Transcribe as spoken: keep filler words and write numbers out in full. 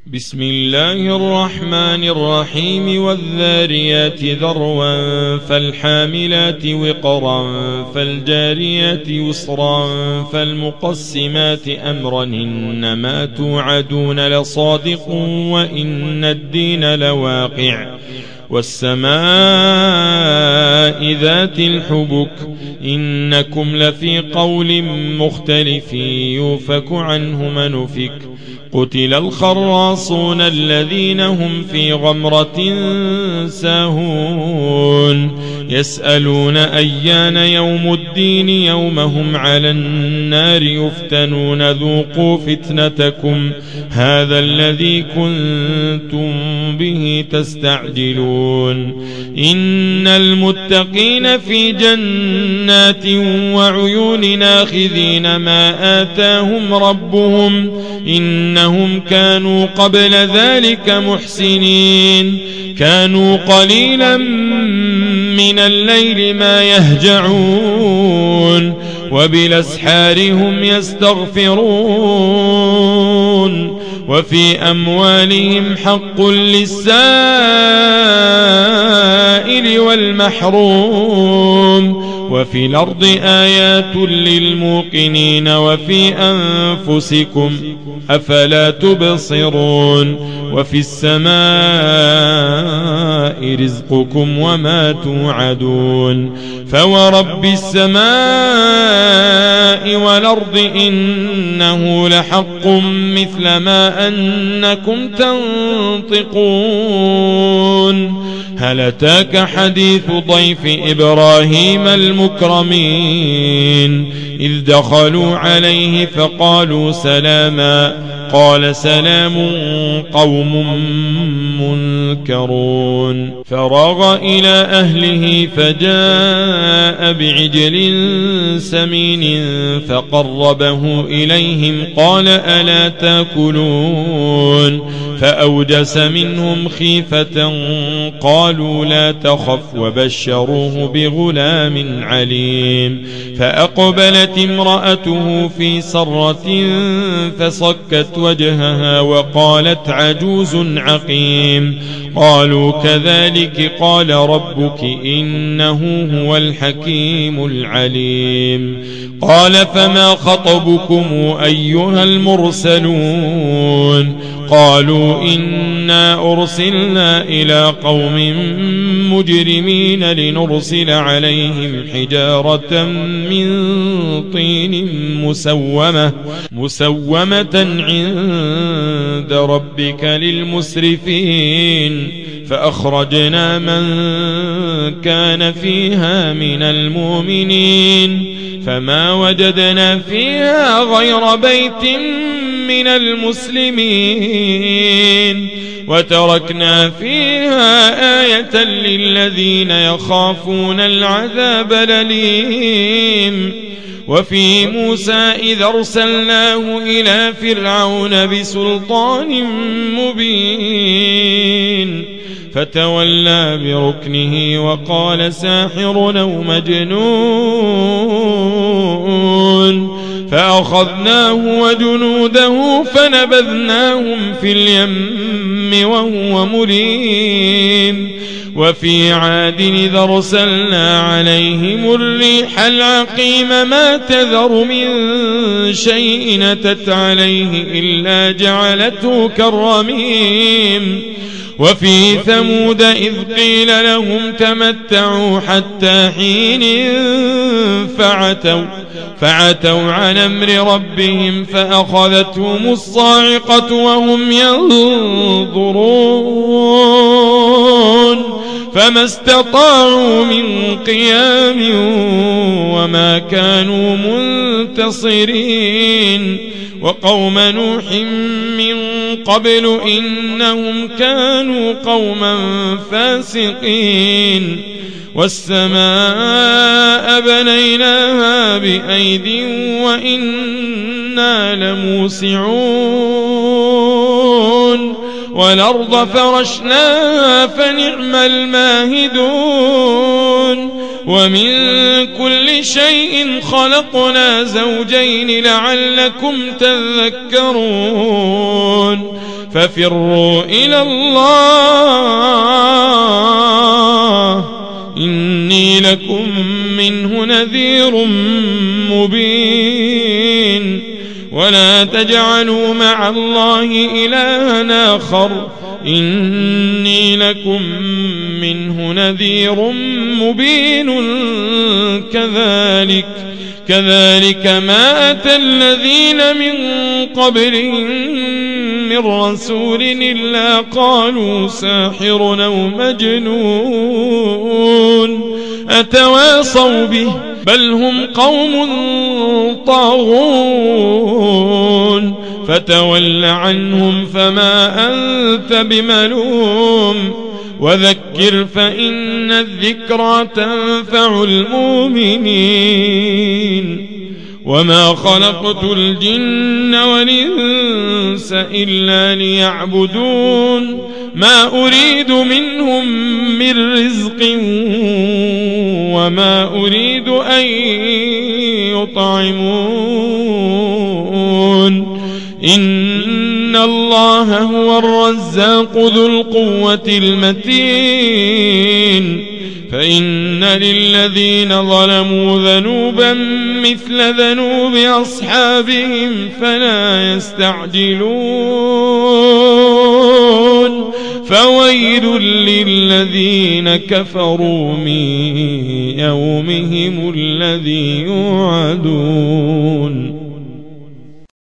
بسم الله الرحمن الرحيم والذاريات ذروا فالحاملات وقرا فالجاريات يسرا فالمقسمات أمرا إنما توعدون لصادق وإن الدين لواقع والسماء ذات الحبك إنكم لفي قول مختلف يوفك عنه من أفك قتل الخراصون الذين هم في غمرة ساهون يسألون أيان يوم الدين يوم هم على النار يفتنون ذوقوا فتنتكم هذا الذي كنتم به تستعجلون إن المتقين في جنات وعيون ناخذين ما آتاهم ربهم إنهم كانوا قبل ذلك محسنين كانوا قليلا من الليل ما يهجعون وبالأسحار هم يستغفرون وفي أموالهم حق للسائل والمحروم وفي الأرض آيات للموقنين وفي أنفسكم أفلا تبصرون وفي السماء رزقكم وما توعدون فورب السماء والأرض إنه لحق مثل ما أنكم تنطقون هل أتاك حديث ضيف إبراهيم المكرمين إذ دخلوا عليه فقالوا سلاما قال سلام قوم منكرون فراغ إلى أهله فجاء بعجل سمين فقربه إليهم قال ألا تاكلون فأوجس منهم خيفة قالوا لا تخف وبشروه بغلام عليم فأقبلت امرأته في صرة فصكت وجهها وقالت عجوز عقيم قالوا كذلك قال ربك إنه هو الحكيم العليم قال فما خطبكم أيها المرسلون قالوا إنا أرسلنا إلى قوم مجرمين لنرسل عليهم حجارة من طين مسومة مسومة عند ربك للمسرفين فأخرجنا من كان فيها من المؤمنين فما وجدنا فيها غير بيت من المسلمين وتركنا فيها آية للذين يخافون العذاب الأليم وفي موسى إذ أرسلناه إلى فرعون بسلطان مبين فتولى بركنه وقال ساحر أو مجنون فأخذناه وجنوده فنبذناهم في اليم وهو مليم وفي عاد إذ أرسلنا عليهم الريح العقيم ما تذر من شيء أتت عليه إلا جعلته كالرميم وفي ثمود إذ قيل لهم تمتعوا حتى حين فعتوا فعتوا عن أمر ربهم فأخذتهم الصاعقة وهم ينظرون فما استطاعوا من قيام وما كانوا منتصرين وقوم نوح من قبل إنهم كانوا قوما فاسقين والسماء بنيناها بأيد وإنا لموسعون والأرض فرشناها فنعم الماهدون ومن كل شيء خلقنا زوجين لعلكم تذكرون ففروا إلى الله إني لكم منه نذير مبين ولا تجعلوا مع الله إلها آخر إني لكم منه نذير مبين كذلك كذلك ما أتى الذين من قبلهم من رسول إلا قالوا ساحر أو مجنون أتواصوا به بل هم قوم طاغون فتول عنهم فما أنت بملوم وذكر فإن الذكرى تنفع المؤمنين وما خلقت الجن والإنس إلا ليعبدون ما أريد منهم من رزق وما أريد أن يطعمون إن الله هو الرزاق ذو القوة المتين فإن للذين ظلموا ذنوبا مثل ذنوب أصحابهم فلا يستعجلون فويل للذين كفروا من يومهم الذي يوعدون